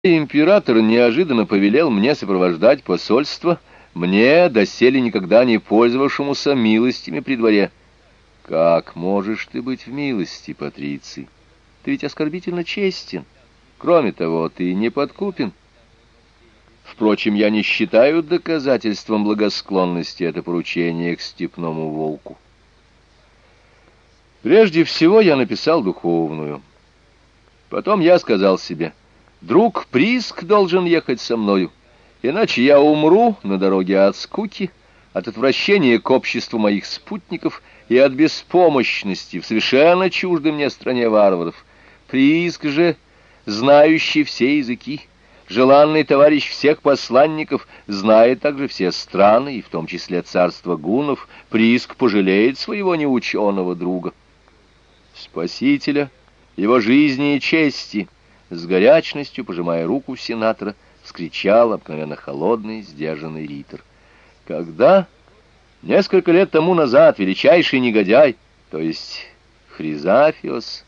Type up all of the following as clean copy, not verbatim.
Император неожиданно повелел мне сопровождать посольство, мне, доселе никогда не пользовавшемуся милостями при дворе. Как можешь ты быть в милости, Патриций? Ты ведь оскорбительно честен. Кроме того, ты неподкупен. Впрочем, я не считаю доказательством благосклонности это поручение к степному волку. Прежде всего я написал духовную. Потом я сказал себе: друг Приск должен ехать со мною, иначе я умру на дороге от скуки, от отвращения к обществу моих спутников и от беспомощности в совершенно чуждой мне стране варваров. Приск же, знающий все языки, желанный товарищ всех посланников, знает также все страны, и в том числе царство гуннов. Приск пожалеет своего неученого друга, спасителя его жизни и чести. С горячностью, пожимая руку сенатора, вскричал обыкновенно холодный, сдержанный Ритор. Когда несколько лет тому назад величайший негодяй, то есть Хризафиос,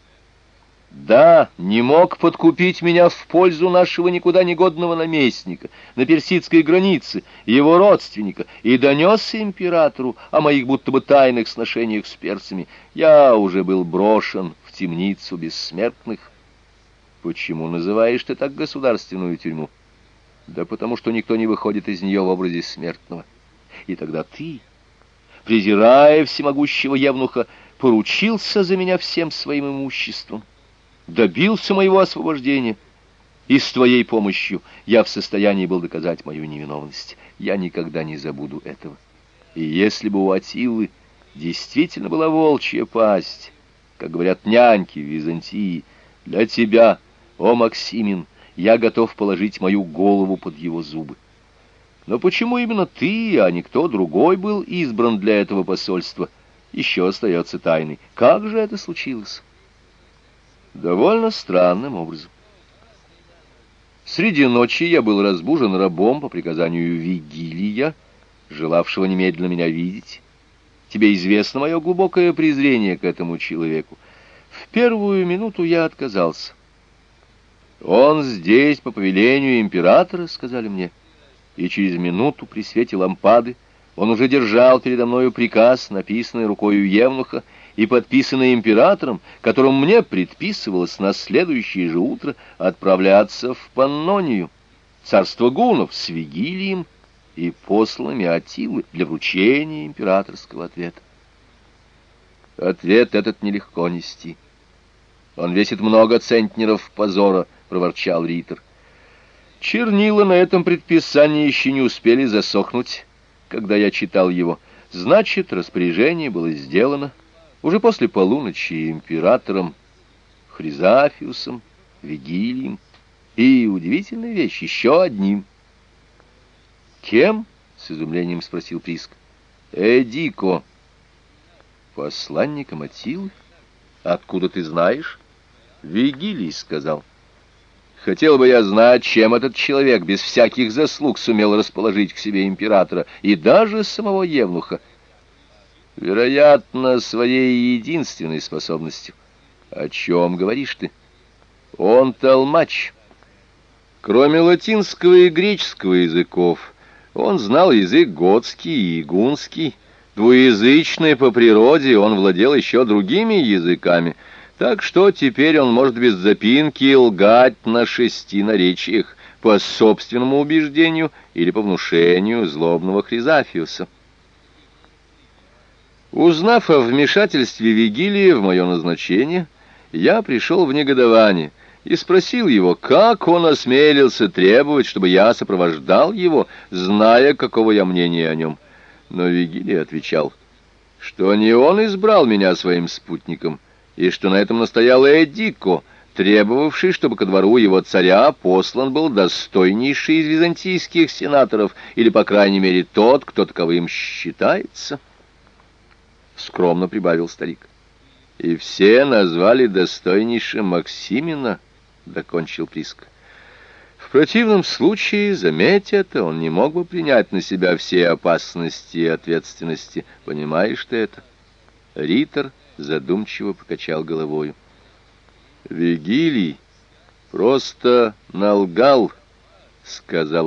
да, не мог подкупить меня в пользу нашего никуда не годного наместника на персидской границе, его родственника, и донес императору о моих будто бы тайных сношениях с персами, я уже был брошен в темницу бессмертных. Почему называешь ты так государственную тюрьму? Да потому что никто не выходит из нее в образе смертного. И тогда ты, презирая всемогущего евнуха, поручился за меня всем своим имуществом, добился моего освобождения, и с твоей помощью я в состоянии был доказать мою невиновность. Я никогда не забуду этого. И если бы у Аттилы действительно была волчья пасть, как говорят няньки в Византии, для тебя, о Максимин, я готов положить мою голову под его зубы. Но почему именно ты, а не кто другой был избран для этого посольства, еще остается тайной. Как же это случилось? Довольно странным образом. Среди ночи я был разбужен рабом по приказанию Вигилия, желавшего немедленно меня видеть. Тебе известно мое глубокое презрение к этому человеку. В первую минуту я отказался. «Он здесь по повелению императора», — сказали мне. И через минуту при свете лампады он уже держал передо мною приказ, написанный рукою евнуха и подписанный императором, которым мне предписывалось на следующее же утро отправляться в Паннонию, царство гуннов, с Вигилием и посланными Аттилы для вручения императорского ответа. Ответ этот нелегко нести. Он весит много центнеров позора, — проворчал Ритор. Чернила на этом предписании еще не успели засохнуть, когда я читал его. Значит, распоряжение было сделано уже после полуночи императором Хризафиусом, Вигилием и, удивительная вещь, еще одним. «Кем?» — с изумлением спросил Приск. «Эдико». «Посланником Аттилы? Откуда ты знаешь?» «Вигилий сказал». Хотел бы я знать, чем этот человек без всяких заслуг сумел расположить к себе императора и даже самого евнуха. Вероятно, своей единственной способностью. О чем говоришь ты? Он толмач. Кроме латинского и греческого языков, он знал язык готский и гунский. Двуязычный по природе, он владел еще другими языками, так что теперь он может без запинки лгать на 6 наречиях по собственному убеждению или по внушению злобного Хризафиуса. Узнав о вмешательстве Вигилия в мое назначение, я пришел в негодование и спросил его, как он осмелился требовать, чтобы я сопровождал его, зная, какого я мнения о нем. Но Вигилий отвечал, что не он избрал меня своим спутником, и что на этом настоял Эдико, требовавший, чтобы ко двору его царя послан был достойнейший из византийских сенаторов, или, по крайней мере, тот, кто таковым считается. Скромно прибавил старик. И все назвали достойнейшим Максимина, докончил Приск. В противном случае, заметь это, он не мог бы принять на себя все опасности и ответственности. Понимаешь ты это? Ритор задумчиво покачал головою. Вигилий Просто налгал, — сказал